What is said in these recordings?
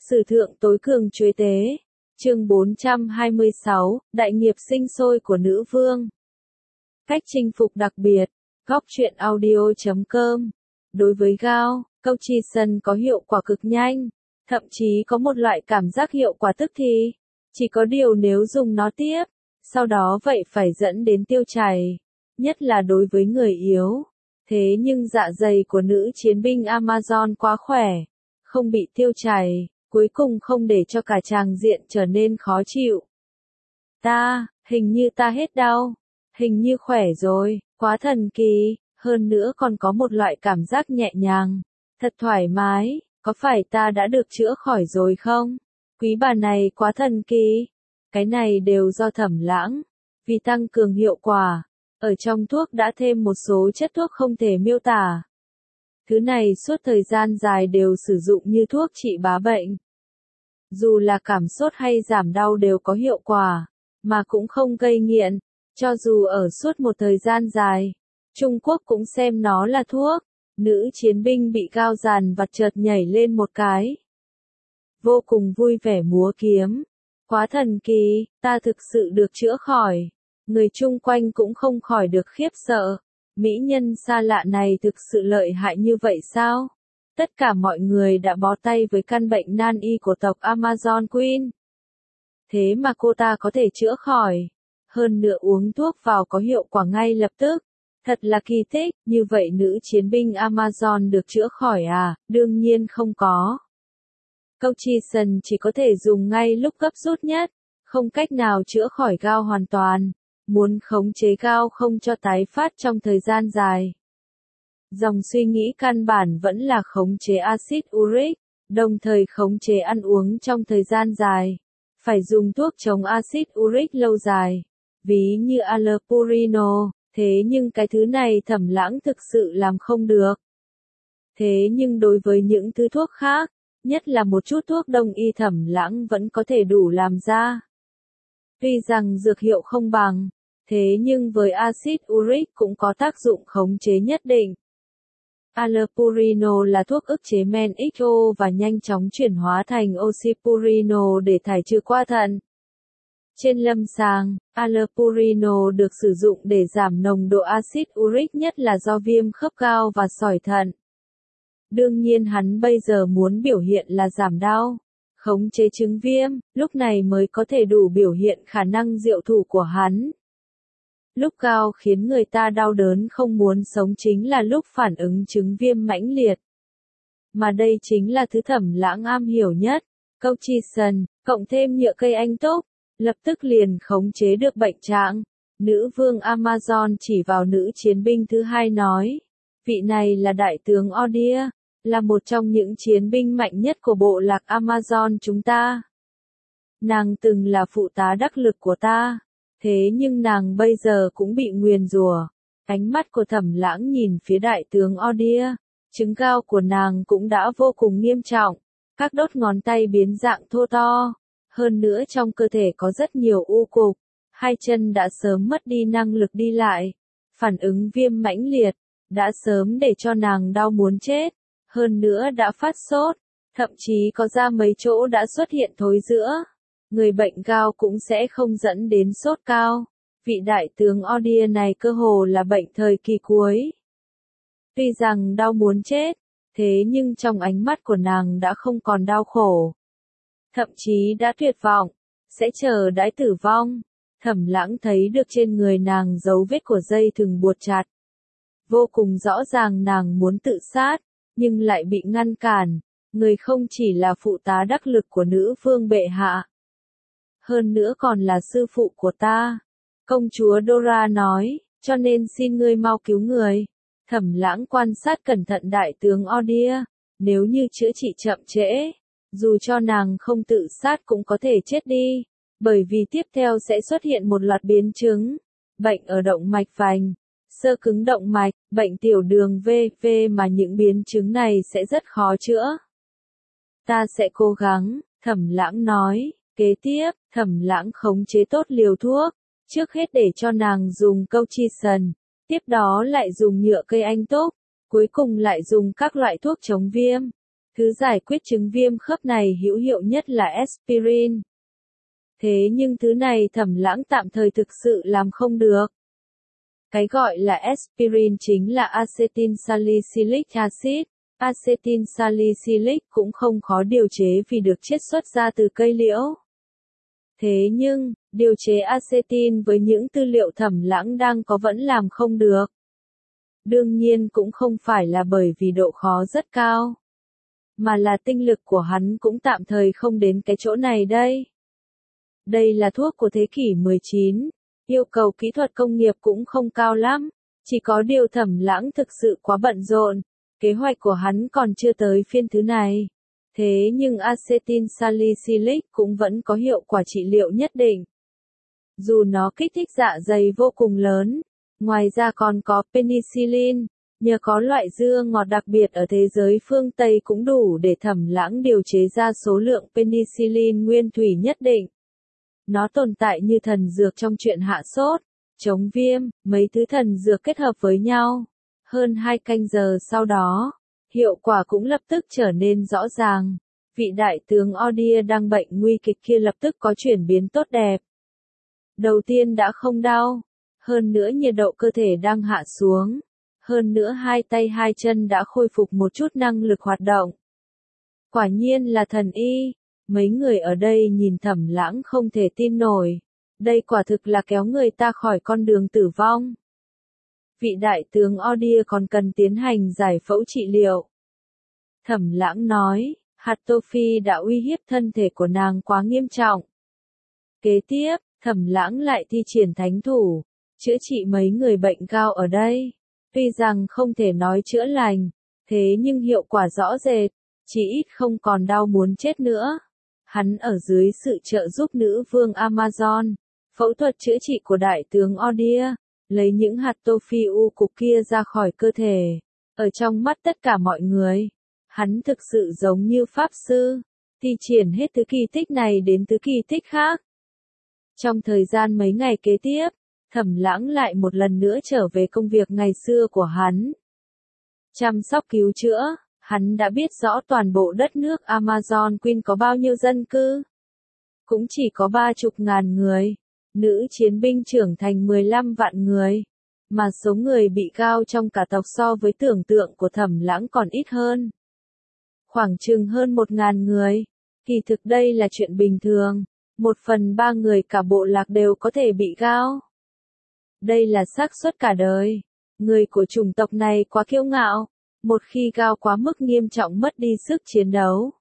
Sử thượng tối cường chuế tế. Chương 426, Đại nghiệp sinh sôi của nữ vương. Cách chinh phục đặc biệt. Góc truyện audio.com. Đối với Gao, Colchicine có hiệu quả cực nhanh, thậm chí có một loại cảm giác hiệu quả tức thì. Chỉ có điều nếu dùng nó tiếp, sau đó vậy phải dẫn đến tiêu chảy, nhất là đối với người yếu. Thế nhưng dạ dày của nữ chiến binh Amazon quá khỏe, không bị tiêu chảy, cuối cùng không để cho cả tràng diện trở nên khó chịu. Hình như ta hết đau, hình như khỏe rồi, quá thần kỳ, hơn nữa còn có một loại cảm giác nhẹ nhàng, thật thoải mái, có phải ta đã được chữa khỏi rồi không? Quý bà này quá thần kỳ, cái này đều do Thẩm Lãng, vì tăng cường hiệu quả, ở trong thuốc đã thêm một số chất thuốc không thể miêu tả. Thứ này suốt thời gian dài đều sử dụng như thuốc trị bá bệnh. Dù là cảm sốt hay giảm đau đều có hiệu quả, mà cũng không gây nghiện, cho dù ở suốt một thời gian dài. Trung Quốc cũng xem nó là thuốc. Nữ chiến binh bị Gao dàn vặt chợt nhảy lên một cái. Vô cùng vui vẻ múa kiếm. Quá thần kỳ, ta thực sự được chữa khỏi. Người chung quanh cũng không khỏi được khiếp sợ. Mỹ nhân xa lạ này thực sự lợi hại như vậy sao? Tất cả mọi người đã bó tay với căn bệnh nan y của tộc Amazon Queen. Thế mà cô ta có thể chữa khỏi. Hơn nữa uống thuốc vào có hiệu quả ngay lập tức. Thật là kỳ tích, như vậy nữ chiến binh Amazon được chữa khỏi à? Đương nhiên không có. Colchicine chỉ có thể dùng ngay lúc gấp rút nhất, không cách nào chữa khỏi Gao hoàn toàn. Muốn khống chế Gao không cho tái phát trong thời gian dài. Dòng suy nghĩ căn bản vẫn là khống chế axit uric, đồng thời khống chế ăn uống trong thời gian dài. Phải dùng thuốc chống axit uric lâu dài, ví như allopurinol, thế nhưng cái thứ này Thẩm Lãng thực sự làm không được. Thế nhưng đối với những thứ thuốc khác, nhất là một chút thuốc đông y Thẩm Lãng vẫn có thể đủ làm ra. Tuy rằng dược hiệu không bằng, thế nhưng với axit uric cũng có tác dụng khống chế nhất định. Allopurinol là thuốc ức chế men XO và nhanh chóng chuyển hóa thành oxypurinol để thải trừ qua thận. Trên lâm sàng, allopurinol được sử dụng để giảm nồng độ axit uric nhất là do viêm khớp Gao và sỏi thận. Đương nhiên hắn bây giờ muốn biểu hiện là giảm đau, khống chế chứng viêm, lúc này mới có thể đủ biểu hiện khả năng diệu thủ của hắn. Lúc Gao khiến người ta đau đớn không muốn sống chính là lúc phản ứng chứng viêm mãnh liệt. Mà đây chính là thứ Thẩm Lãng am hiểu nhất. Colchicine, cộng thêm nhựa cây anh túc, lập tức liền khống chế được bệnh trạng. Nữ vương Amazon chỉ vào nữ chiến binh thứ hai nói. Vị này là đại tướng Odia, là một trong những chiến binh mạnh nhất của bộ lạc Amazon chúng ta. Nàng từng là phụ tá đắc lực của ta. Thế nhưng nàng bây giờ cũng bị nguyền rủa. Ánh mắt của Thẩm Lãng nhìn phía đại tướng Odia, chứng Gao của nàng cũng đã vô cùng nghiêm trọng, các đốt ngón tay biến dạng thô to, hơn nữa trong cơ thể có rất nhiều u cục, hai chân đã sớm mất đi năng lực đi lại, phản ứng viêm mãnh liệt, đã sớm để cho nàng đau muốn chết, hơn nữa đã phát sốt, thậm chí có ra mấy chỗ đã xuất hiện thối rữa. Người bệnh Gao cũng sẽ không dẫn đến sốt cao. Vị đại tướng Odia này cơ hồ là bệnh thời kỳ cuối. Tuy rằng đau muốn chết, thế nhưng trong ánh mắt của nàng đã không còn đau khổ. Thậm chí đã tuyệt vọng, sẽ chờ đãi tử vong. Thẩm Lãng thấy được trên người nàng dấu vết của dây thừng buộc chặt. Vô cùng rõ ràng nàng muốn tự sát, nhưng lại bị ngăn cản. Người không chỉ là phụ tá đắc lực của nữ vương bệ hạ. Hơn nữa còn là sư phụ của ta. Công chúa Dora nói, cho nên xin ngươi mau cứu người. Thẩm Lãng quan sát cẩn thận đại tướng Odia, nếu như chữa trị chậm trễ, dù cho nàng không tự sát cũng có thể chết đi, bởi vì tiếp theo sẽ xuất hiện một loạt biến chứng, bệnh ở động mạch vành, xơ cứng động mạch, bệnh tiểu đường v.v. mà những biến chứng này sẽ rất khó chữa. Ta sẽ cố gắng, Thẩm Lãng nói. Kế tiếp, Thẩm Lãng khống chế tốt liều thuốc, trước hết để cho nàng dùng Colchicine, tiếp đó lại dùng nhựa cây anh túc, cuối cùng lại dùng các loại thuốc chống viêm. Thứ giải quyết chứng viêm khớp này hữu hiệu nhất là aspirin. Thế nhưng thứ này Thẩm Lãng tạm thời thực sự làm không được. Cái gọi là aspirin chính là acetylsalicylic acid. Acetylsalicylic cũng không khó điều chế vì được chiết xuất ra từ cây liễu. Thế nhưng, điều chế acetin với những tư liệu Thẩm Lãng đang có vẫn làm không được. Đương nhiên cũng không phải là bởi vì độ khó rất cao, mà là tinh lực của hắn cũng tạm thời không đến cái chỗ này đây. Đây là thuốc của thế kỷ 19, yêu cầu kỹ thuật công nghiệp cũng không cao lắm, chỉ có điều Thẩm Lãng thực sự quá bận rộn, kế hoạch của hắn còn chưa tới phiên thứ này. Thế nhưng acetylsalicylic cũng vẫn có hiệu quả trị liệu nhất định. Dù nó kích thích dạ dày vô cùng lớn, ngoài ra còn có penicillin, nhờ có loại dưa ngọt đặc biệt ở thế giới phương Tây cũng đủ để Thẩm Lãng điều chế ra số lượng penicillin nguyên thủy nhất định. Nó tồn tại như thần dược trong chuyện hạ sốt, chống viêm, mấy thứ thần dược kết hợp với nhau. Hơn 2 canh giờ sau đó, hiệu quả cũng lập tức trở nên rõ ràng. Vị đại tướng Odia đang bệnh nguy kịch kia lập tức có chuyển biến tốt đẹp. Đầu tiên đã không đau, hơn nữa nhiệt độ cơ thể đang hạ xuống, hơn nữa hai tay hai chân đã khôi phục một chút năng lực hoạt động. Quả nhiên là thần y, mấy người ở đây nhìn Thẩm Lãng không thể tin nổi. Đây quả thực là kéo người ta khỏi con đường tử vong. Vị đại tướng Odia còn cần tiến hành giải phẫu trị liệu. Thẩm Lãng nói, hạt tô phi đã uy hiếp thân thể của nàng quá nghiêm trọng. Kế tiếp, Thẩm Lãng lại thi triển thánh thủ, chữa trị mấy người bệnh cao ở đây. Tuy rằng không thể nói chữa lành, thế nhưng hiệu quả rõ rệt, chỉ ít không còn đau muốn chết nữa. Hắn ở dưới sự trợ giúp nữ vương Amazon, phẫu thuật chữa trị của đại tướng Odia, lấy những hạt tô phi u cục kia ra khỏi cơ thể. Ở trong mắt tất cả mọi người, hắn thực sự giống như pháp sư, thi triển hết thứ kỳ tích này đến thứ kỳ tích khác. Trong thời gian mấy ngày kế tiếp, Thẩm Lãng lại một lần nữa trở về công việc ngày xưa của hắn. Chăm sóc cứu chữa, hắn đã biết rõ toàn bộ đất nước Amazon Queen có bao nhiêu dân cư. Cũng chỉ có 30.000 người, nữ chiến binh trưởng thành 15 vạn người, mà số người bị cao trong cả tộc so với tưởng tượng của Thẩm Lãng còn ít hơn. Khoảng chừng hơn 1.000 người, kỳ thực đây là chuyện bình thường, 1/3 người cả bộ lạc đều có thể bị gao. Đây là xác suất cả đời. Người của chủng tộc này quá kiêu ngạo, một khi gao quá mức nghiêm trọng mất đi sức chiến đấu.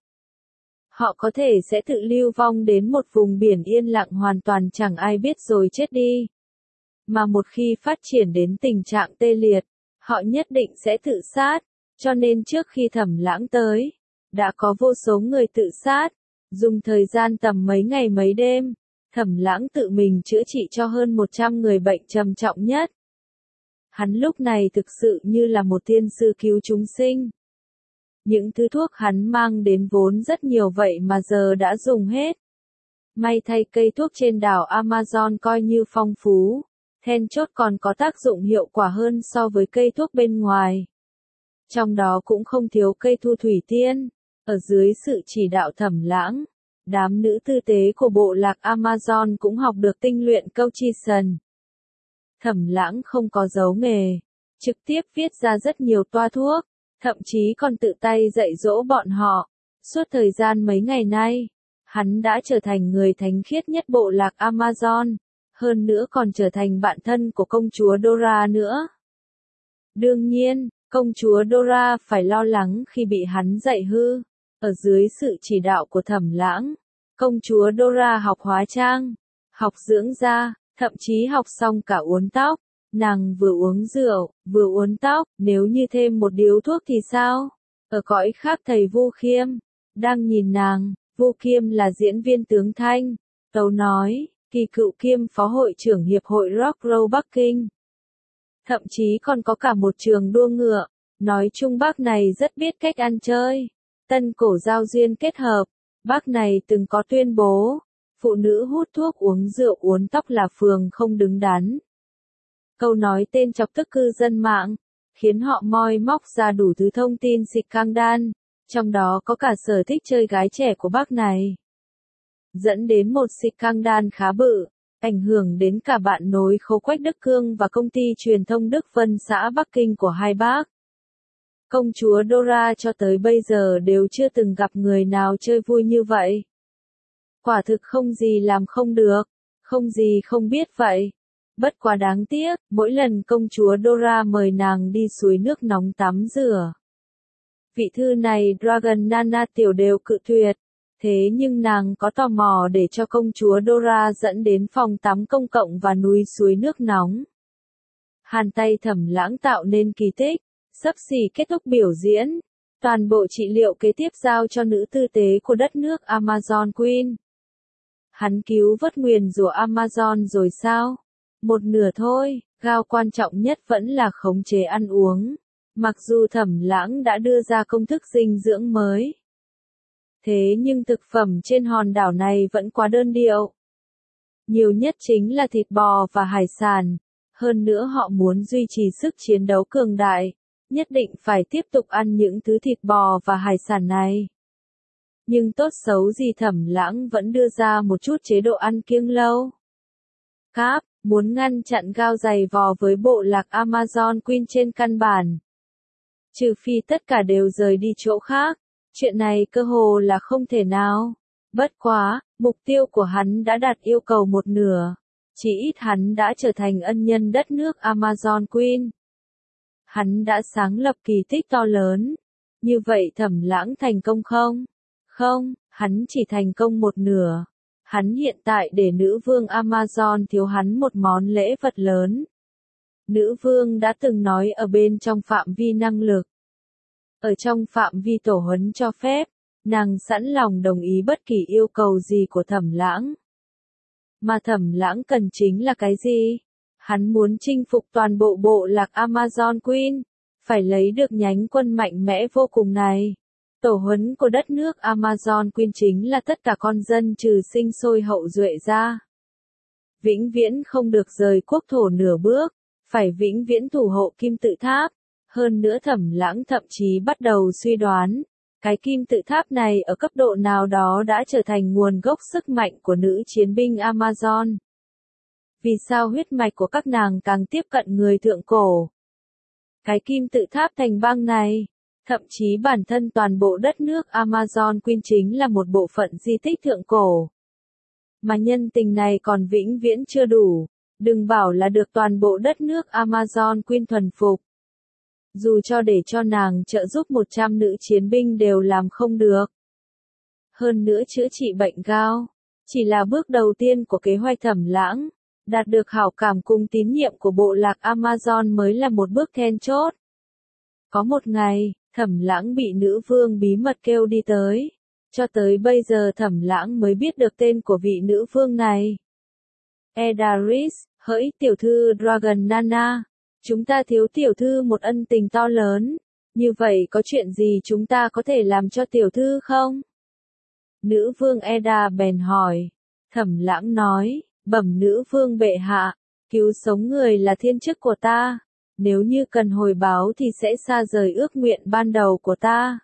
Họ có thể sẽ tự lưu vong đến một vùng biển yên lặng hoàn toàn chẳng ai biết rồi chết đi. Mà một khi phát triển đến tình trạng tê liệt, họ nhất định sẽ tự sát, cho nên trước khi Thẩm Lãng tới, đã có vô số người tự sát. Dùng thời gian tầm mấy ngày mấy đêm, Thẩm Lãng tự mình chữa trị cho hơn 100 người bệnh trầm trọng nhất. Hắn lúc này thực sự như là một thiên sư cứu chúng sinh. Những thứ thuốc hắn mang đến vốn rất nhiều vậy mà giờ đã dùng hết. May thay cây thuốc trên đảo Amazon coi như phong phú, then chốt còn có tác dụng hiệu quả hơn so với cây thuốc bên ngoài. Trong đó cũng không thiếu cây thu thủy tiên. Ở dưới sự chỉ đạo Thẩm Lãng, đám nữ tư tế của bộ lạc Amazon cũng học được tinh luyện câu chi sần. Thẩm Lãng không có giấu nghề, trực tiếp viết ra rất nhiều toa thuốc, thậm chí còn tự tay dạy dỗ bọn họ. Suốt thời gian mấy ngày nay, hắn đã trở thành người thánh khiết nhất bộ lạc Amazon, hơn nữa còn trở thành bạn thân của công chúa Dora nữa. Đương nhiên, công chúa Dora phải lo lắng khi bị hắn dạy hư. Ở dưới sự chỉ đạo của Thẩm Lãng, công chúa Dora học hóa trang, học dưỡng da, thậm chí học xong cả uốn tóc. Nàng vừa uống rượu, vừa uốn tóc, nếu như thêm một điếu thuốc thì sao? Ở cõi khác thầy Vu Khiêm, đang nhìn nàng, Vu Khiêm là diễn viên tướng Thanh, tấu nói, kỳ cựu kiêm phó hội trưởng Hiệp hội Rock Roll Bắc Kinh. Thậm chí còn có cả một trường đua ngựa, nói chung bác này rất biết cách ăn chơi. Tân cổ giao duyên kết hợp, bác này từng có tuyên bố, phụ nữ hút thuốc uống rượu uốn tóc là phường không đứng đắn. Câu nói tên chọc tức cư dân mạng, khiến họ moi móc ra đủ thứ thông tin xịt căng đan, trong đó có cả sở thích chơi gái trẻ của bác này. Dẫn đến một scandal khá bự, ảnh hưởng đến cả bạn nối khố Quách Đức Cương và công ty truyền thông Đức Vân xã Bắc Kinh của hai bác. Công chúa Dora cho tới bây giờ đều chưa từng gặp người nào chơi vui như vậy. Quả thực không gì làm không được, không gì không biết vậy. Bất quá đáng tiếc, mỗi lần công chúa Dora mời nàng đi suối nước nóng tắm rửa. Vị thư này Dragon Nana tiểu đều cự tuyệt. Thế nhưng nàng có tò mò để cho công chúa Dora dẫn đến phòng tắm công cộng và núi suối nước nóng. Hàn tay Thẩm Lãng tạo nên kỳ tích, xấp xỉ kết thúc biểu diễn. Toàn bộ trị liệu kế tiếp giao cho nữ tư tế của đất nước Amazon Queen. Hắn cứu vớt nguyền rủa Amazon rồi sao? Một nửa thôi, gao quan trọng nhất vẫn là khống chế ăn uống. Mặc dù Thẩm Lãng đã đưa ra công thức dinh dưỡng mới. Thế nhưng thực phẩm trên hòn đảo này vẫn quá đơn điệu. Nhiều nhất chính là thịt bò và hải sản. Hơn nữa họ muốn duy trì sức chiến đấu cường đại, nhất định phải tiếp tục ăn những thứ thịt bò và hải sản này. Nhưng tốt xấu gì Thẩm Lãng vẫn đưa ra một chút chế độ ăn kiêng lâu. Cáp, muốn ngăn chặn gao giày vò với bộ lạc Amazon Queen trên căn bản. Trừ phi tất cả đều rời đi chỗ khác, chuyện này cơ hồ là không thể nào. Bất quá, mục tiêu của hắn đã đạt yêu cầu một nửa. Chỉ ít hắn đã trở thành ân nhân đất nước Amazon Queen. Hắn đã sáng lập kỳ tích to lớn. Như vậy Thẩm Lãng thành công không? Không, hắn chỉ thành công một nửa. Hắn hiện tại để nữ vương Amazon thiếu hắn một món lễ vật lớn. Nữ vương đã từng nói ở bên trong phạm vi năng lực. Ở trong phạm vi tổ huấn cho phép, nàng sẵn lòng đồng ý bất kỳ yêu cầu gì của Thẩm Lãng. Mà Thẩm Lãng cần chính là cái gì? Hắn muốn chinh phục toàn bộ bộ lạc Amazon Queen, phải lấy được nhánh quân mạnh mẽ vô cùng này. Tổ huấn của đất nước Amazon Queen chính là tất cả con dân trừ sinh sôi hậu duệ ra. Vĩnh viễn không được rời quốc thổ nửa bước, phải vĩnh viễn thủ hộ kim tự tháp. Hơn nữa Thẩm Lãng thậm chí bắt đầu suy đoán, cái kim tự tháp này ở cấp độ nào đó đã trở thành nguồn gốc sức mạnh của nữ chiến binh Amazon. Vì sao huyết mạch của các nàng càng tiếp cận người thượng cổ? Cái kim tự tháp thành băng này, thậm chí bản thân toàn bộ đất nước Amazon Queen chính là một bộ phận di tích thượng cổ. Mà nhân tình này còn vĩnh viễn chưa đủ, đừng bảo là được toàn bộ đất nước Amazon Queen thuần phục. Dù cho để cho nàng trợ giúp 100 nữ chiến binh đều làm không được. Hơn nữa chữa trị bệnh gao, chỉ là bước đầu tiên của kế hoạch Thẩm Lãng. Đạt được hảo cảm cùng tín nhiệm của bộ lạc Amazon mới là một bước then chốt. Có một ngày, Thẩm Lãng bị nữ vương bí mật kêu đi tới. Cho tới bây giờ Thẩm Lãng mới biết được tên của vị nữ vương này. Edaris, hỡi tiểu thư Dragon Nana. Chúng ta thiếu tiểu thư một ân tình to lớn. Như vậy có chuyện gì chúng ta có thể làm cho tiểu thư không? Nữ vương Eda bèn hỏi. Thẩm Lãng nói. Bẩm nữ vương bệ hạ, cứu sống người là thiên chức của ta, nếu như cần hồi báo thì sẽ xa rời ước nguyện ban đầu của ta.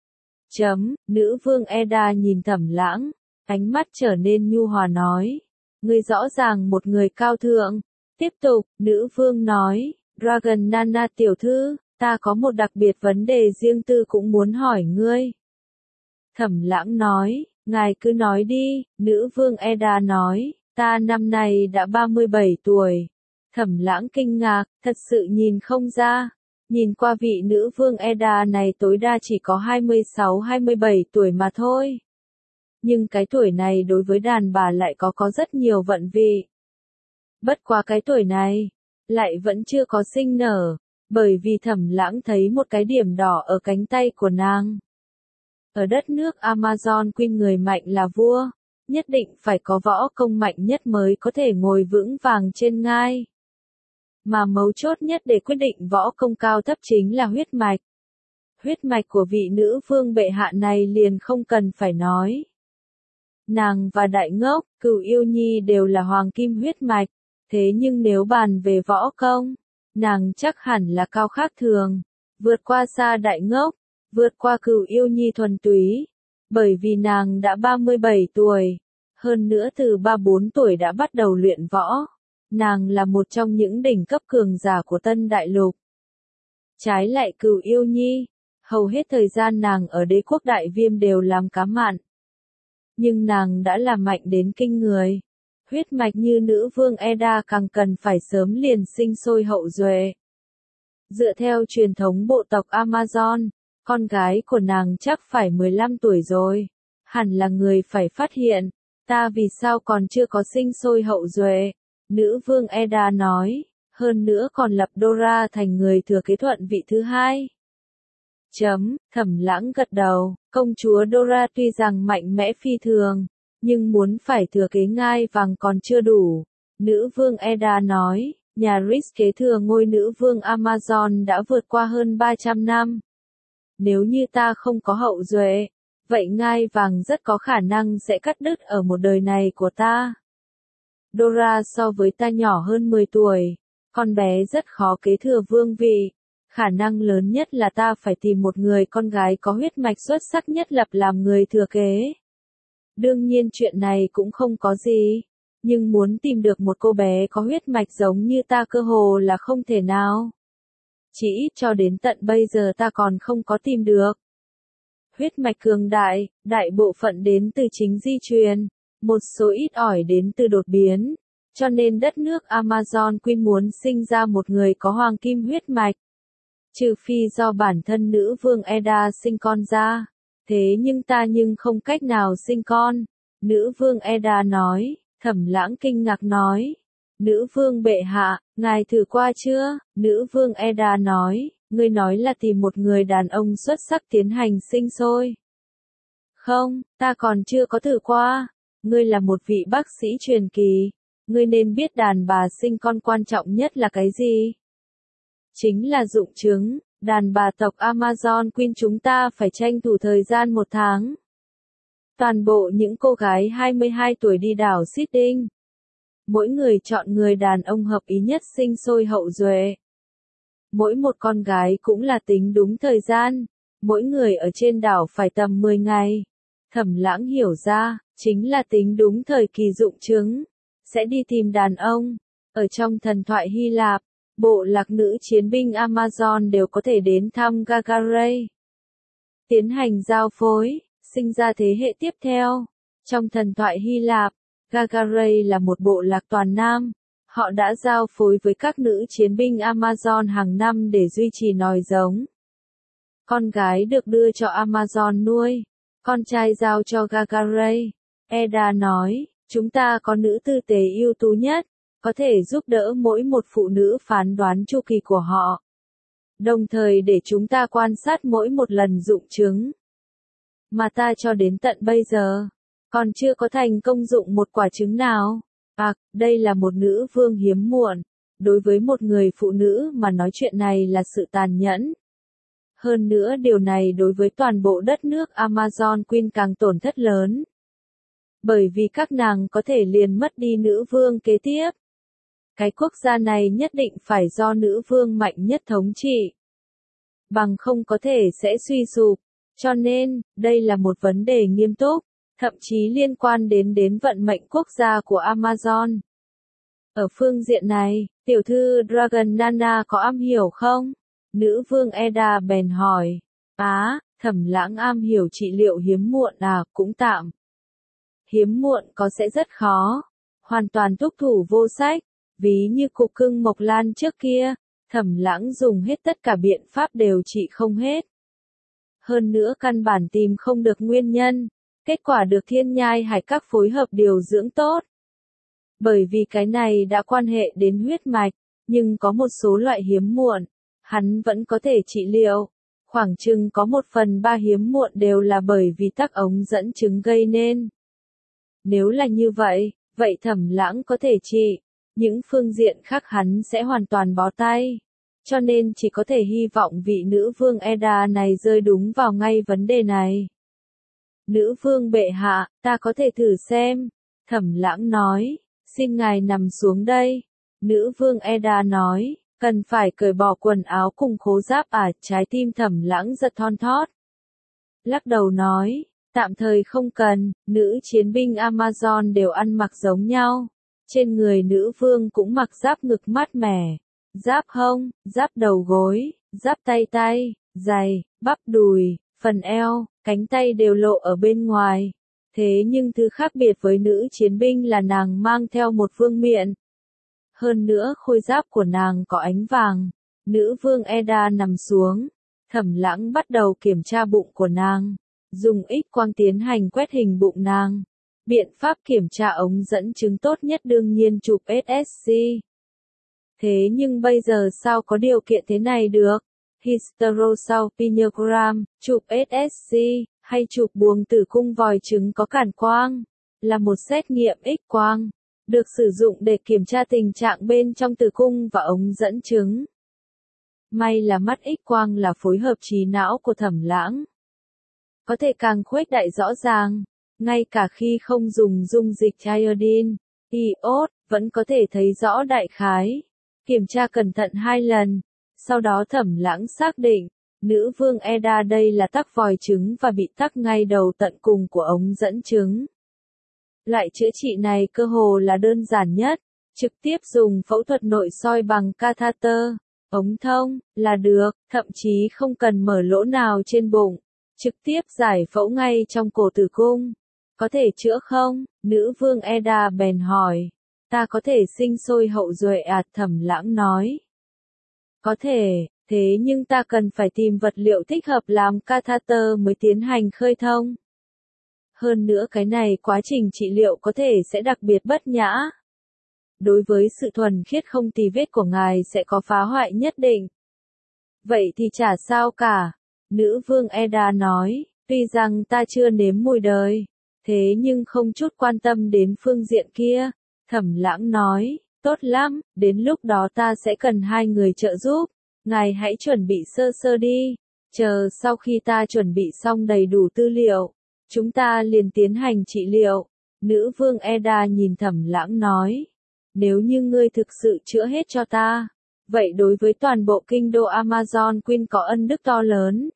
Nữ vương Eda nhìn Thẩm Lãng, ánh mắt trở nên nhu hòa nói, ngươi rõ ràng một người cao thượng. Tiếp tục, nữ vương nói, Dragon Nana tiểu thư, ta có một đặc biệt vấn đề riêng tư cũng muốn hỏi ngươi. Thẩm Lãng nói, ngài cứ nói đi, nữ vương Eda nói. Ta năm nay đã 37 tuổi. Thẩm Lãng kinh ngạc, thật sự nhìn không ra. Nhìn qua vị nữ vương Eda này tối đa chỉ có 26-27 tuổi mà thôi. Nhưng cái tuổi này đối với đàn bà lại có rất nhiều vận vị. Bất quá cái tuổi này, lại vẫn chưa có sinh nở, bởi vì Thẩm Lãng thấy một cái điểm đỏ ở cánh tay của nàng. Ở đất nước Amazon Queen người mạnh là vua. Nhất định phải có võ công mạnh nhất mới có thể ngồi vững vàng trên ngai. Mà mấu chốt nhất để quyết định võ công cao thấp chính là huyết mạch. Huyết mạch của vị nữ vương bệ hạ này liền không cần phải nói. Nàng và Đại Ngốc, Cửu Yêu Nhi đều là hoàng kim huyết mạch, thế nhưng nếu bàn về võ công, nàng chắc hẳn là cao khác thường, vượt qua xa Đại Ngốc. vượt qua Cửu Yêu Nhi thuần túy, bởi vì nàng đã 37 tuổi, hơn nữa từ 34 tuổi đã bắt đầu luyện võ. Nàng là một trong những đỉnh cấp cường giả của Tân Đại Lục. Trái lại Cửu Yêu Nhi, hầu hết thời gian nàng ở Đế quốc Đại Viêm đều làm cá mặn. Nhưng nàng đã là mạnh đến kinh người. Huyết mạch như nữ vương Eda càng cần phải sớm liền sinh sôi hậu duệ. Dựa theo truyền thống bộ tộc Amazon, con gái của nàng chắc phải 15 tuổi rồi. Hẳn là người phải phát hiện, ta vì sao còn chưa có sinh sôi hậu duệ. Nữ vương Eda nói, hơn nữa còn lập Dora thành người thừa kế thuận vị thứ hai. Thẩm Lãng gật đầu, công chúa Dora tuy rằng mạnh mẽ phi thường, nhưng muốn phải thừa kế ngai vàng còn chưa đủ. Nữ vương Eda nói, nhà Rhys kế thừa ngôi nữ vương Amazon đã vượt qua hơn 300 năm. Nếu như ta không có hậu duệ, vậy ngai vàng rất có khả năng sẽ cắt đứt ở một đời này của ta. Dora so với ta nhỏ hơn 10 tuổi, con bé rất khó kế thừa vương vị. Khả năng lớn nhất là ta phải tìm một người con gái có huyết mạch xuất sắc nhất lập làm người thừa kế. Đương nhiên chuyện này cũng không có gì, nhưng muốn tìm được một cô bé có huyết mạch giống như ta cơ hồ là không thể nào. Chỉ ít cho đến tận bây giờ ta còn không có tìm được. Huyết mạch cường đại, đại bộ phận đến từ chính di truyền, một số ít ỏi đến từ đột biến, cho nên đất nước Amazon Queen muốn sinh ra một người có hoàng kim huyết mạch. Trừ phi do bản thân nữ vương Eda sinh con ra, thế nhưng ta không cách nào sinh con. Nữ vương Eda nói, Thẩm Lãng kinh ngạc nói. Nữ vương bệ hạ, ngài thử qua chưa? Nữ vương Eda nói, ngươi nói là tìm một người đàn ông xuất sắc tiến hành sinh sôi. Không, ta còn chưa có thử qua. Ngươi là một vị bác sĩ truyền kỳ. Ngươi nên biết đàn bà sinh con quan trọng nhất là cái gì? Chính là dụng trứng. Đàn bà tộc Amazon Queen chúng ta phải tranh thủ thời gian 1 tháng. Toàn bộ những cô gái 22 tuổi đi đảo Sitting. Mỗi người chọn người đàn ông hợp ý nhất sinh sôi hậu duệ. Mỗi một con gái cũng là tính đúng thời gian. Mỗi người ở trên đảo phải tầm 10 ngày. Thẩm Lãng hiểu ra, chính là tính đúng thời kỳ dụng trứng. Sẽ đi tìm đàn ông. Ở trong thần thoại Hy Lạp, bộ lạc nữ chiến binh Amazon đều có thể đến thăm Gagaray. Tiến hành giao phối, sinh ra thế hệ tiếp theo. Trong thần thoại Hy Lạp, Gagaray là một bộ lạc toàn nam. Họ đã giao phối với các nữ chiến binh Amazon hàng năm để duy trì nòi giống. Con gái được đưa cho Amazon nuôi, con trai giao cho Gagaray. Eda nói, chúng ta có nữ tư tế ưu tú nhất, có thể giúp đỡ mỗi một phụ nữ phán đoán chu kỳ của họ. Đồng thời để chúng ta quan sát mỗi một lần dụng trứng. Mà ta cho đến tận bây giờ, còn chưa có thành công dụng một quả trứng nào. Đây là một nữ vương hiếm muộn. Đối với một người phụ nữ mà nói chuyện này là sự tàn nhẫn. Hơn nữa điều này đối với toàn bộ đất nước Amazon Queen càng tổn thất lớn. Bởi vì các nàng có thể liền mất đi nữ vương kế tiếp. Cái quốc gia này nhất định phải do nữ vương mạnh nhất thống trị. Bằng không có thể sẽ suy sụp. Cho nên, đây là một vấn đề nghiêm túc, thậm chí liên quan đến vận mệnh quốc gia của Amazon. Ở phương diện này, tiểu thư Dragon Nana có am hiểu không? Nữ vương Eda bèn hỏi. Thẩm Lãng am hiểu trị liệu hiếm muộn cũng tạm. Hiếm muộn có sẽ rất khó. Hoàn toàn túc thủ vô sách. Ví như cục cưng Mộc Lan trước kia, Thẩm Lãng dùng hết tất cả biện pháp đều trị không hết. Hơn nữa căn bản tìm không được nguyên nhân, kết quả được Thiên Nhai Hải Các phối hợp điều dưỡng tốt. Bởi vì cái này đã quan hệ đến huyết mạch, nhưng có một số loại hiếm muộn, hắn vẫn có thể trị liệu. Khoảng chừng có 1/3 hiếm muộn đều là bởi vì tắc ống dẫn trứng gây nên. Nếu là như vậy, vậy Thẩm Lãng có thể trị. Những phương diện khác hắn sẽ hoàn toàn bó tay. Cho nên chỉ có thể hy vọng vị nữ vương Eda này rơi đúng vào ngay vấn đề này. Nữ vương bệ hạ, ta có thể thử xem. Thẩm Lãng nói, xin ngài nằm xuống đây. Nữ vương Eda nói, cần phải cởi bỏ quần áo cùng khố giáp trái tim Thẩm Lãng giật thon thót. lắc đầu nói, tạm thời không cần, nữ chiến binh Amazon đều ăn mặc giống nhau. Trên người nữ vương cũng mặc giáp ngực mát mẻ, giáp hông, giáp đầu gối, giáp tay, giày, bắp đùi, phần eo, cánh tay đều lộ ở bên ngoài. Thế nhưng thứ khác biệt với nữ chiến binh là nàng mang theo một vương miện. Hơn nữa khôi giáp của nàng có ánh vàng. Nữ vương Eda nằm xuống. Thẩm Lãng bắt đầu kiểm tra bụng của nàng. Dùng X-quang tiến hành quét hình bụng nàng. Biện pháp kiểm tra ống dẫn chứng tốt nhất đương nhiên chụp SSC. Thế nhưng bây giờ sao có điều kiện thế này được? Hysterosalpingogram, chụp SSC, hay chụp buồng tử cung vòi trứng có cản quang, là một xét nghiệm X-quang, được sử dụng để kiểm tra tình trạng bên trong tử cung và ống dẫn trứng. May là mắt X-quang là phối hợp trí não của Thẩm Lãng. Có thể càng khuếch đại rõ ràng, ngay cả khi không dùng dung dịch iodine, iốt, vẫn có thể thấy rõ đại khái. Kiểm tra cẩn thận 2 lần, sau đó Thẩm Lãng xác định, nữ vương Eda đây là tắc vòi trứng và bị tắc ngay đầu tận cùng của ống dẫn trứng. Loại chữa trị này cơ hồ là đơn giản nhất, trực tiếp dùng phẫu thuật nội soi bằng catheter, ống thông, là được, thậm chí không cần mở lỗ nào trên bụng, trực tiếp giải phẫu ngay trong cổ tử cung. Có thể chữa không? Nữ vương Eda bèn hỏi. Ta có thể sinh sôi hậu duệ à? Thẩm Lãng nói. Có thể, thế nhưng ta cần phải tìm vật liệu thích hợp làm catheter mới tiến hành khơi thông. Hơn nữa cái này quá trình trị liệu có thể sẽ đặc biệt bất nhã. Đối với sự thuần khiết không tì vết của ngài sẽ có phá hoại nhất định. Vậy thì chả sao cả. Nữ vương Eda nói, tuy rằng ta chưa nếm mùi đời, thế nhưng không chút quan tâm đến phương diện kia. Thẩm Lãng nói, tốt lắm, đến lúc đó ta sẽ cần 2 người trợ giúp. Ngài hãy chuẩn bị sơ sơ đi. Chờ sau khi ta chuẩn bị xong đầy đủ tư liệu, chúng ta liền tiến hành trị liệu. Nữ vương Eda nhìn Thẩm Lãng nói, nếu như ngươi thực sự chữa hết cho ta, vậy đối với toàn bộ kinh đô Amazon Queen có ân đức to lớn.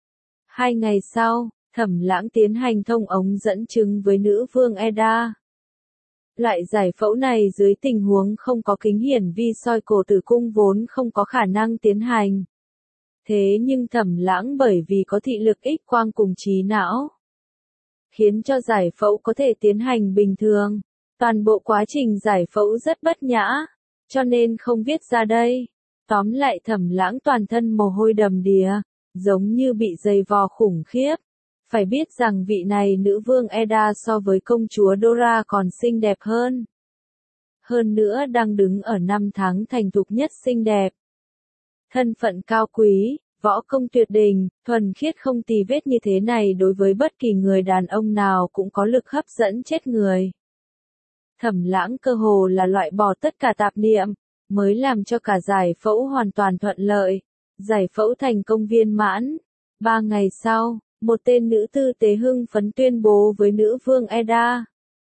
2 ngày sau, Thẩm Lãng tiến hành thông ống dẫn chứng với nữ vương Eda. Loại giải phẫu này dưới tình huống không có kính hiển vi soi cổ tử cung vốn không có khả năng tiến hành. Thế nhưng Thẩm Lãng bởi vì có thị lực X-quang cùng trí não, khiến cho giải phẫu có thể tiến hành bình thường. Toàn bộ quá trình giải phẫu rất bất nhã, cho nên không viết ra đây. Tóm lại Thẩm Lãng toàn thân mồ hôi đầm đìa, giống như bị dày vò khủng khiếp. Phải biết rằng vị này nữ vương Eda so với công chúa Dora còn xinh đẹp hơn. Hơn nữa đang đứng ở 5 tháng thành thục nhất xinh đẹp. Thân phận cao quý, võ công tuyệt đỉnh, thuần khiết không tì vết như thế này đối với bất kỳ người đàn ông nào cũng có lực hấp dẫn chết người. Thẩm Lãng cơ hồ là loại bỏ tất cả tạp niệm, mới làm cho cả giải phẫu hoàn toàn thuận lợi. Giải phẫu thành công viên mãn. 3 ngày sau, một tên nữ tư tế hưng phấn tuyên bố với nữ vương Eda.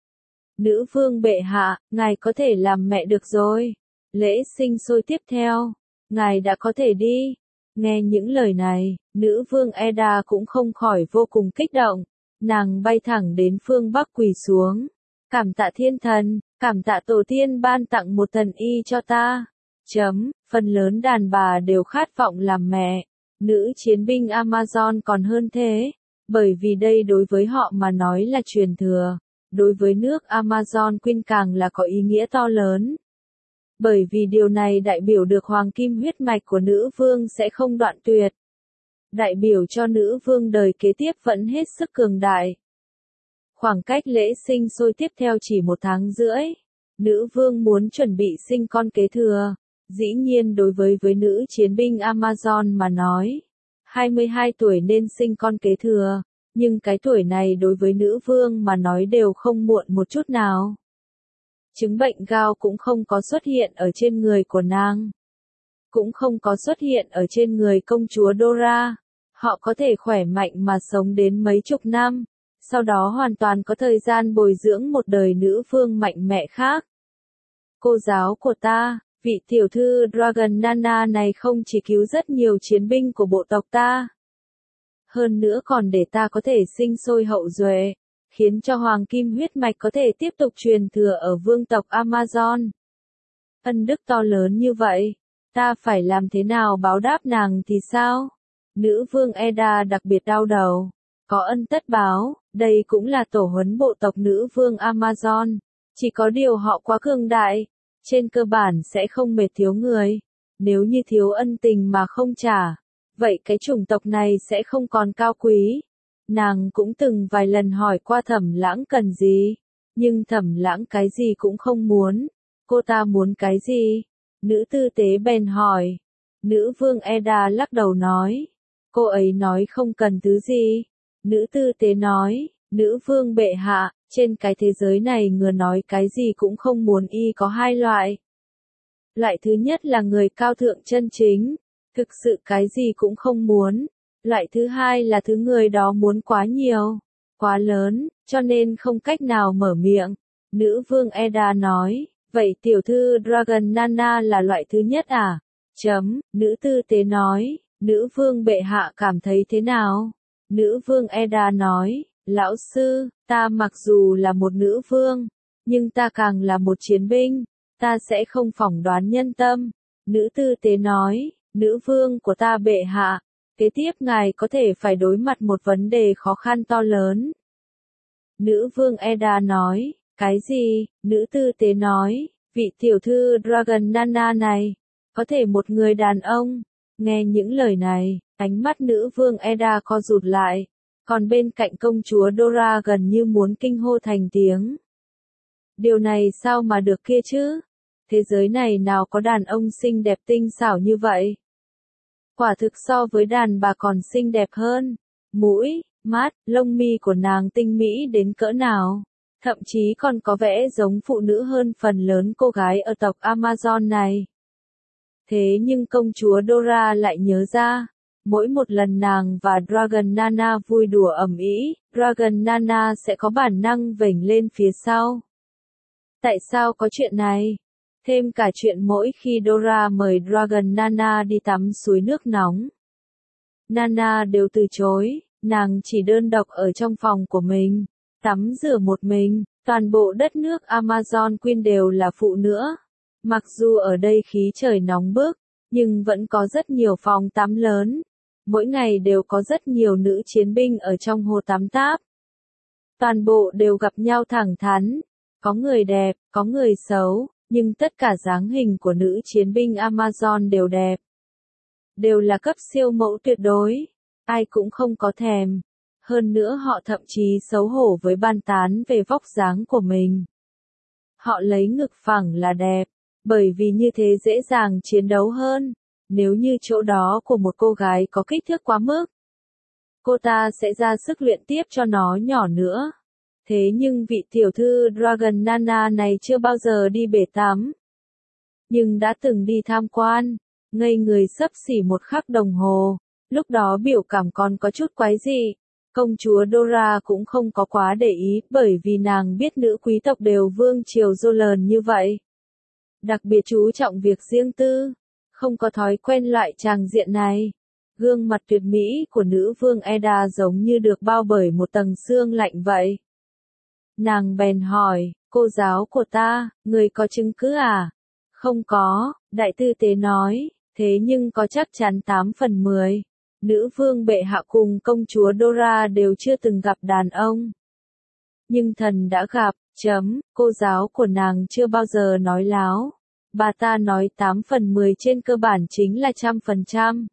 Nữ vương bệ hạ, ngài có thể làm mẹ được rồi. Lễ sinh sôi tiếp theo, ngài đã có thể đi. Nghe những lời này, nữ vương Eda cũng không khỏi vô cùng kích động. Nàng bay thẳng đến phương Bắc quỳ xuống. Cảm tạ thiên thần, cảm tạ tổ tiên ban tặng một thần y cho ta. Phần lớn đàn bà đều khát vọng làm mẹ. Nữ chiến binh Amazon còn hơn thế, bởi vì đây đối với họ mà nói là truyền thừa, đối với nước Amazon Queen càng là có ý nghĩa to lớn. Bởi vì điều này đại biểu được hoàng kim huyết mạch của nữ vương sẽ không đoạn tuyệt. Đại biểu cho nữ vương đời kế tiếp vẫn hết sức cường đại. Khoảng cách lễ sinh sôi tiếp theo chỉ 1 tháng rưỡi. Nữ vương muốn chuẩn bị sinh con kế thừa. Dĩ nhiên đối với nữ chiến binh Amazon mà nói, 22 tuổi nên sinh con kế thừa, nhưng cái tuổi này đối với nữ vương mà nói đều không muộn một chút nào. Chứng bệnh gout cũng không có xuất hiện ở trên người của nàng, cũng không có xuất hiện ở trên người công chúa Dora. Họ có thể khỏe mạnh mà sống đến mấy chục năm, sau đó hoàn toàn có thời gian bồi dưỡng một đời nữ vương mạnh mẽ khác. Cô giáo của ta, vị tiểu thư Dragon Nana này không chỉ cứu rất nhiều chiến binh của bộ tộc ta. Hơn nữa còn để ta có thể sinh sôi hậu duệ, khiến cho hoàng kim huyết mạch có thể tiếp tục truyền thừa ở vương tộc Amazon. Ân đức to lớn như vậy, ta phải làm thế nào báo đáp nàng thì sao? Nữ vương Eda đặc biệt đau đầu. Có ân tất báo, đây cũng là tổ huấn bộ tộc nữ vương Amazon. Chỉ có điều họ quá cường đại, trên cơ bản sẽ không mệt thiếu người. Nếu như thiếu ân tình mà không trả, vậy cái chủng tộc này sẽ không còn cao quý. Nàng cũng từng vài lần hỏi qua Thẩm Lãng cần gì, nhưng Thẩm Lãng cái gì cũng không muốn. Cô ta muốn cái gì? Nữ tư tế bèn hỏi. Nữ vương Eda lắc đầu nói. Cô ấy nói không cần thứ gì. Nữ tư tế nói, nữ vương bệ hạ, trên cái thế giới này người nói cái gì cũng không muốn y có hai loại. Loại thứ nhất là người cao thượng chân chính, thực sự cái gì cũng không muốn. Loại thứ hai là thứ người đó muốn quá nhiều, quá lớn, cho nên không cách nào mở miệng. Nữ vương Eda nói, vậy tiểu thư Dragon Nana là loại thứ nhất à? Nữ tư tế nói, nữ vương bệ hạ cảm thấy thế nào? Nữ vương Eda nói, lão sư, ta mặc dù là một nữ vương, nhưng ta càng là một chiến binh, ta sẽ không phỏng đoán nhân tâm. Nữ tư tế nói, nữ vương của ta bệ hạ, kế tiếp ngài có thể phải đối mặt một vấn đề khó khăn to lớn. Nữ vương Eda nói, cái gì? Nữ tư tế nói, vị tiểu thư Dragon Nana này, có thể một người đàn ông. Nghe những lời này, ánh mắt nữ vương Eda co rụt lại, còn bên cạnh công chúa Dora gần như muốn kinh hô thành tiếng. Điều này sao mà được kia chứ? Thế giới này nào có đàn ông xinh đẹp tinh xảo như vậy? Quả thực so với đàn bà còn xinh đẹp hơn. Mũi, mắt, lông mi của nàng tinh mỹ đến cỡ nào? Thậm chí còn có vẻ giống phụ nữ hơn phần lớn cô gái ở tộc Amazon này. Thế nhưng công chúa Dora lại nhớ ra, mỗi một lần nàng và Dragon Nana vui đùa ầm ĩ, Dragon Nana sẽ có bản năng vểnh lên phía sau. Tại sao có chuyện này? Thêm cả chuyện mỗi khi Dora mời Dragon Nana đi tắm suối nước nóng, Nana đều từ chối, nàng chỉ đơn độc ở trong phòng của mình, tắm rửa một mình, toàn bộ đất nước Amazon Queen đều là phụ nữa. Mặc dù ở đây khí trời nóng bức, nhưng vẫn có rất nhiều phòng tắm lớn. Mỗi ngày đều có rất nhiều nữ chiến binh ở trong hồ tắm táp. Toàn bộ đều gặp nhau thẳng thắn. Có người đẹp, có người xấu, nhưng tất cả dáng hình của nữ chiến binh Amazon đều đẹp. Đều là cấp siêu mẫu tuyệt đối. Ai cũng không có thèm. Hơn nữa họ thậm chí xấu hổ với bàn tán về vóc dáng của mình. Họ lấy ngực phẳng là đẹp. Bởi vì như thế dễ dàng chiến đấu hơn. Nếu như chỗ đó của một cô gái có kích thước quá mức, cô ta sẽ ra sức luyện tiếp cho nó nhỏ nữa. Thế nhưng vị tiểu thư Dragon Nana này chưa bao giờ đi bể tắm. Nhưng đã từng đi tham quan, ngây người xấp xỉ một khắc đồng hồ. Lúc đó biểu cảm còn có chút quái dị. Công chúa Dora cũng không có quá để ý bởi vì nàng biết nữ quý tộc đều vương triều Jolan như vậy. Đặc biệt chú trọng việc riêng tư, không có thói quen loại tràng diện này. Gương mặt tuyệt mỹ của nữ vương Eda giống như được bao bởi một tầng sương lạnh vậy. Nàng bèn hỏi, cô giáo của ta, người có chứng cứ à? Không có, đại tư tế nói, thế nhưng có chắc chắn 8 phần 10. Nữ vương bệ hạ cùng công chúa Dora đều chưa từng gặp đàn ông. Nhưng thần đã gặp, cô giáo của nàng chưa bao giờ nói láo. Bà ta nói 8 phần 10 trên cơ bản chính là 100%.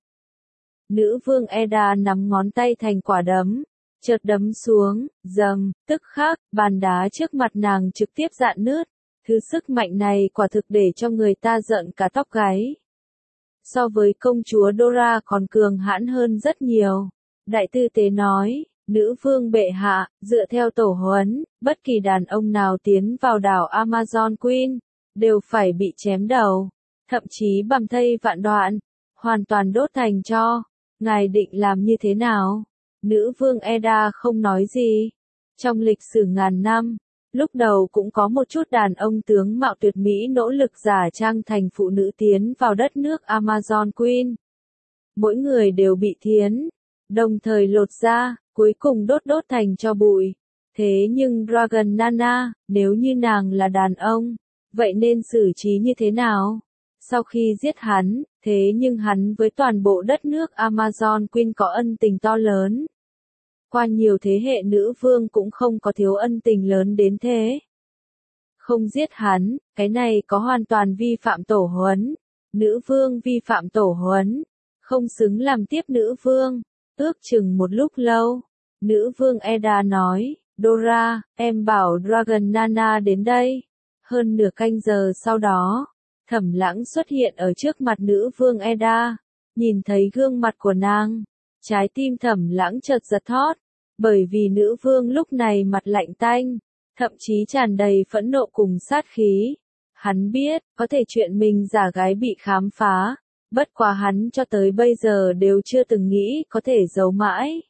Nữ vương Eda nắm ngón tay thành quả đấm, chợt đấm xuống, tức khắc, bàn đá trước mặt nàng trực tiếp rạn nứt. Thứ sức mạnh này quả thực để cho người ta giận cả tóc gáy. So với công chúa Dora còn cường hãn hơn rất nhiều. Đại tư tế nói, nữ vương bệ hạ, dựa theo tổ huấn, bất kỳ đàn ông nào tiến vào đảo Amazon Queen, đều phải bị chém đầu, thậm chí bầm thây vạn đoạn, hoàn toàn đốt thành tro. Ngài định làm như thế nào? Nữ vương Eda không nói gì. Trong lịch sử ngàn năm, lúc đầu cũng có một chút đàn ông tướng mạo tuyệt mỹ nỗ lực giả trang thành phụ nữ tiến vào đất nước Amazon Queen. Mỗi người đều bị thiến, đồng thời lột ra, cuối cùng đốt thành tro bụi. Thế nhưng Dragon Nana, nếu như nàng là đàn ông, vậy nên xử trí như thế nào? Sau khi giết hắn, thế nhưng hắn với toàn bộ đất nước Amazon Queen có ân tình to lớn. Qua nhiều thế hệ nữ vương cũng không có thiếu ân tình lớn đến thế. Không giết hắn, cái này có hoàn toàn vi phạm tổ huấn. Nữ vương vi phạm tổ huấn, không xứng làm tiếp nữ vương. Ước chừng một lúc lâu, nữ vương Eda nói, Dora, em bảo Dragon Nana đến đây. Hơn nửa canh giờ sau đó, Thẩm Lãng xuất hiện ở trước mặt nữ vương Eda, nhìn thấy gương mặt của nàng. Trái tim Thẩm Lãng chợt giật thót, bởi vì nữ vương lúc này mặt lạnh tanh, thậm chí tràn đầy phẫn nộ cùng sát khí. Hắn biết, có thể chuyện mình giả gái bị khám phá, bất quá hắn cho tới bây giờ đều chưa từng nghĩ có thể giấu mãi.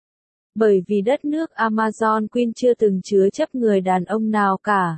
Bởi vì đất nước Amazon Queen chưa từng chứa chấp người đàn ông nào cả.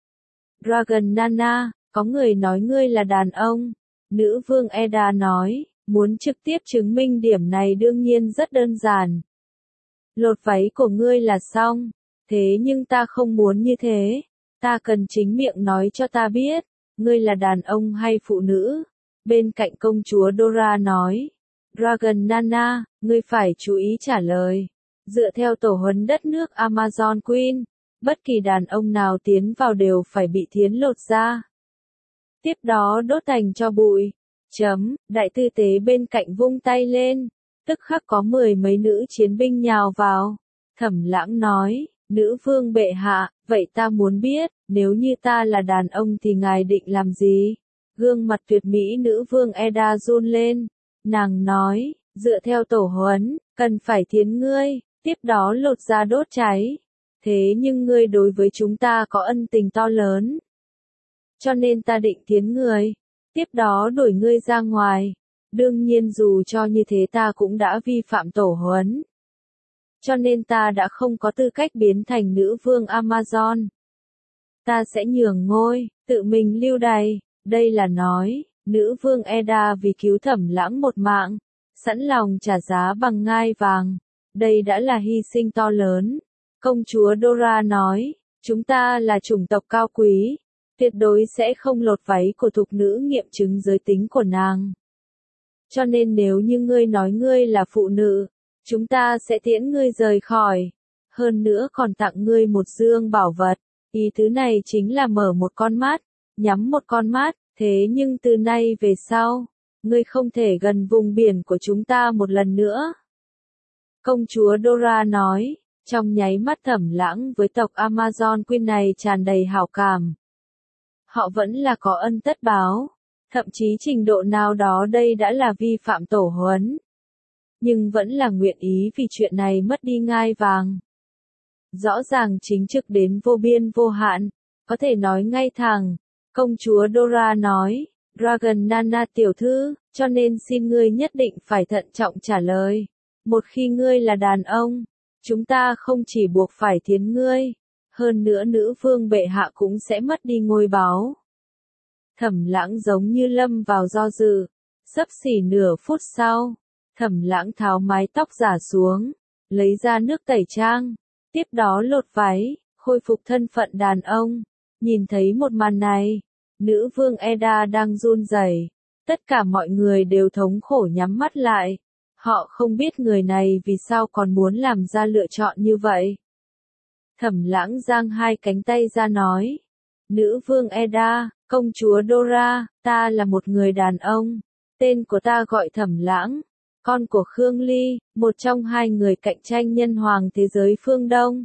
Dragon Nana, có người nói ngươi là đàn ông. Nữ vương Eda nói, muốn trực tiếp chứng minh điểm này đương nhiên rất đơn giản. Lột váy của ngươi là xong. Thế nhưng ta không muốn như thế. Ta cần chính miệng nói cho ta biết, ngươi là đàn ông hay phụ nữ. Bên cạnh công chúa Dora nói, Dragon Nana, ngươi phải chú ý trả lời. Dựa theo tổ huấn đất nước Amazon Queen, bất kỳ đàn ông nào tiến vào đều phải bị thiến lột ra. Tiếp đó đốt thành tro bụi. Đại tư tế bên cạnh vung tay lên, tức khắc có 10 mấy nữ chiến binh nhào vào. Thẩm Lãng nói, nữ vương bệ hạ, vậy ta muốn biết, nếu như ta là đàn ông thì ngài định làm gì? Gương mặt tuyệt mỹ nữ vương Eda run lên. Nàng nói, dựa theo tổ huấn, cần phải thiến ngươi, tiếp đó lột ra đốt cháy. Thế nhưng ngươi đối với chúng ta có ân tình to lớn. Cho nên ta định thiến người, tiếp đó đuổi ngươi ra ngoài. Đương nhiên dù cho như thế ta cũng đã vi phạm tổ huấn. Cho nên ta đã không có tư cách biến thành nữ vương Amazon. Ta sẽ nhường ngôi, tự mình lưu đày. Đây là nói, nữ vương Eda vì cứu Thẩm Lãng một mạng, sẵn lòng trả giá bằng ngai vàng. Đây đã là hy sinh to lớn. Công chúa Dora nói, chúng ta là chủng tộc cao quý, tuyệt đối sẽ không lột váy của thục nữ nghiệm chứng giới tính của nàng. Cho nên nếu như ngươi nói ngươi là phụ nữ, chúng ta sẽ tiễn ngươi rời khỏi. Hơn nữa còn tặng ngươi một dương bảo vật. Ý thứ này chính là mở một con mắt, nhắm một con mắt. Thế nhưng từ nay về sau, ngươi không thể gần vùng biển của chúng ta một lần nữa. Công chúa Dora nói, trong nháy mắt Thẩm Lãng với tộc Amazon Queen này tràn đầy hảo cảm. Họ vẫn là có ân tất báo, thậm chí trình độ nào đó đây đã là vi phạm tổ huấn. Nhưng vẫn là nguyện ý vì chuyện này mất đi ngai vàng. Rõ ràng chính trực đến vô biên vô hạn, có thể nói ngay thẳng. Công chúa Dora nói, Dragon Nana tiểu thư, cho nên xin ngươi nhất định phải thận trọng trả lời. Một khi ngươi là đàn ông, chúng ta không chỉ buộc phải thiến ngươi, hơn nữa nữ vương bệ hạ cũng sẽ mất đi ngôi báu. Thẩm Lãng giống như lâm vào do dự, xấp xỉ nửa phút sau, Thẩm Lãng tháo mái tóc giả xuống, lấy ra nước tẩy trang, tiếp đó lột váy, khôi phục thân phận đàn ông. Nhìn thấy một màn này, nữ vương Eda đang run rẩy, tất cả mọi người đều thống khổ nhắm mắt lại. Họ không biết người này vì sao còn muốn làm ra lựa chọn như vậy. Thẩm Lãng giang hai cánh tay ra nói, nữ vương Eda, công chúa Dora, ta là một người đàn ông, tên của ta gọi Thẩm Lãng, con của Khương Ly, một trong hai người cạnh tranh nhân hoàng thế giới phương Đông.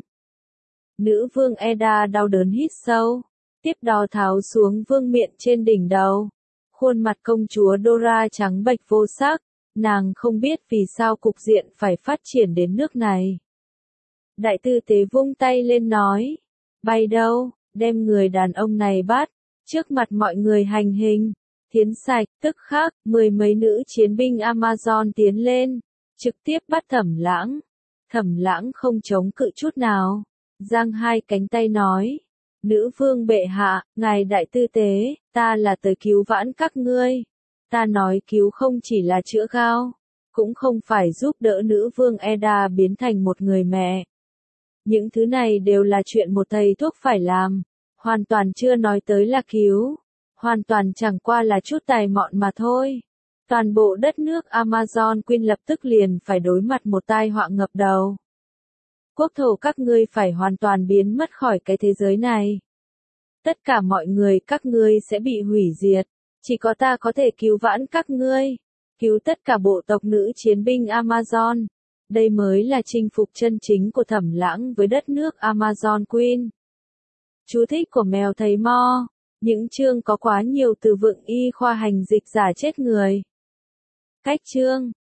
Nữ vương Eda đau đớn hít sâu, tiếp đó tháo xuống vương miện trên đỉnh đầu. Khuôn mặt công chúa Dora trắng bệch vô sắc, nàng không biết vì sao cục diện phải phát triển đến nước này. Đại tư tế vung tay lên nói, bay đâu, đem người đàn ông này bắt, trước mặt mọi người hành hình, thiến sạch, tức khắc, 10 mấy nữ chiến binh Amazon tiến lên, trực tiếp bắt Thẩm Lãng. Thẩm Lãng không chống cự chút nào, giang hai cánh tay nói, nữ vương bệ hạ, ngài đại tư tế, ta là tới cứu vãn các ngươi. Ta nói cứu không chỉ là chữa gao, cũng không phải giúp đỡ nữ vương Eda biến thành một người mẹ. Những thứ này đều là chuyện một thầy thuốc phải làm, hoàn toàn chưa nói tới là cứu, hoàn toàn chẳng qua là chút tài mọn mà thôi. Toàn bộ đất nước Amazon Queen lập tức liền phải đối mặt một tai họa ngập đầu. Quốc thổ các ngươi phải hoàn toàn biến mất khỏi cái thế giới này. Tất cả mọi người các ngươi sẽ bị hủy diệt, chỉ có ta có thể cứu vãn các ngươi, cứu tất cả bộ tộc nữ chiến binh Amazon. Đây mới là chinh phục chân chính của Thẩm Lãng với đất nước Amazon Queen. Chú thích của mèo thầy Mo. Những chương có quá nhiều từ vựng y khoa hành dịch giả chết người. Cách chương